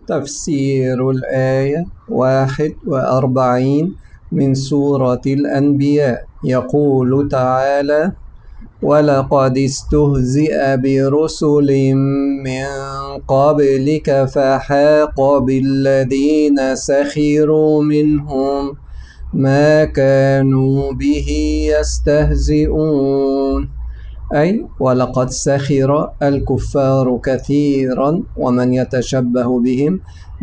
تفسير الآية 41 من سورة الأنبياء. يقول تعالى: ولقد استهزئ برسل من قبلك فحاق بالذين سخروا منهم ما كانوا به يستهزئون. أي ولقد سخر الكفار كثيرا ومن يتشبه بهم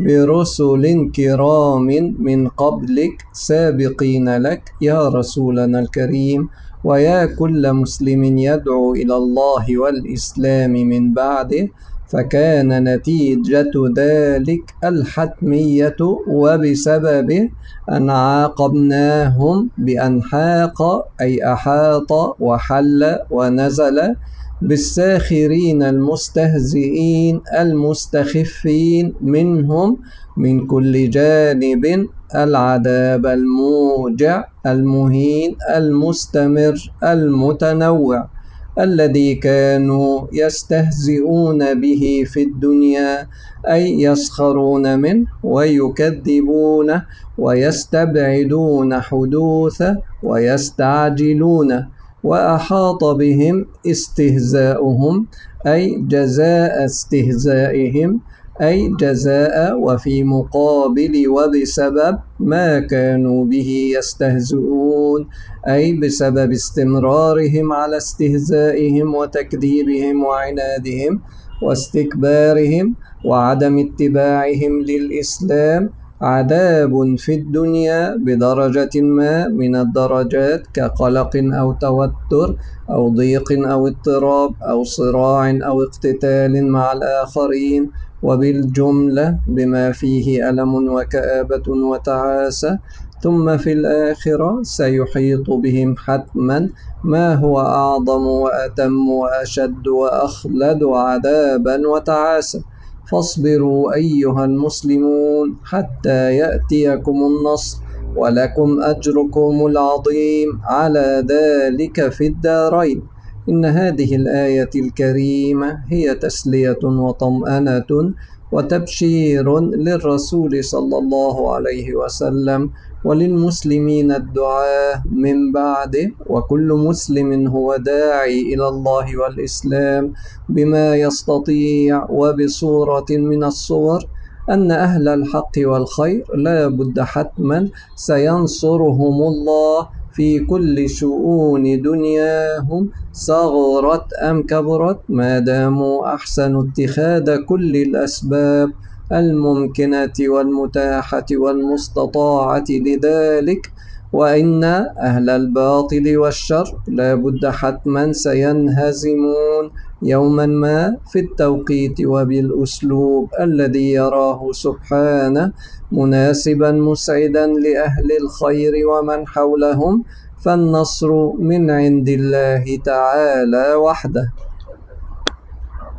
برسل كرام من قبلك سابقين لك يا رسولنا الكريم، ويا كل مسلم يدعو إلى الله والإسلام من بعده، فكان نتيجة ذلك الحتمية وبسببه أن عاقبناهم بأن حاق أي أحاط وحل ونزل بالساخرين المستهزئين المستخفين منهم من كل جانب العذاب الموجع المهين المستمر المتنوع الذي كانوا يستهزئون به في الدنيا، أي يسخرون منه ويكذبونه ويستبعدون حدوثه ويستعجلونه. وأحاط بهم استهزاؤهم أي جزاء استهزائهم، أي جزاء وفي مقابل وبسبب ما كانوا به يستهزئون، أي بسبب استمرارهم على استهزائهم وتكذيبهم وعنادهم واستكبارهم وعدم اتباعهم للإسلام عذاب في الدنيا بدرجة ما من الدرجات كقلق أو توتر أو ضيق أو اضطراب أو صراع أو اقتتال مع الآخرين، وبالجملة بما فيه ألم وكآبة وتعاسة. ثم في الآخرة سيحيط بهم حتما ما هو أعظم وأتم وأشد وأخلد عذابا وتعاسة. فاصبروا أيها المسلمون حتى يأتيكم النصر ولكم أجركم العظيم على ذلك في الدارين. إن هذه الآية الكريمة هي تسلية وطمأنة وتبشير للرسول صلى الله عليه وسلم وللمسلمين الدعاة من بعده، وكل مسلم هو داعي إلى الله والإسلام بما يستطيع وبصورة من الصور، أن أهل الحق والخير لا بد حتما سينصرهم الله في كل شؤون دنياهم صغرت أم كبرت، ما داموا أحسنوا اتخاذ كل الأسباب الممكنة والمتاحة والمستطاعة لذلك. وإن أهل الباطل والشر لا بد حتما سينهزمون يوما ما في التوقيت وبالأسلوب الذي يراه سبحانه مناسبا مسعدا لأهل الخير ومن حولهم، فالنصر من عند الله تعالى وحده.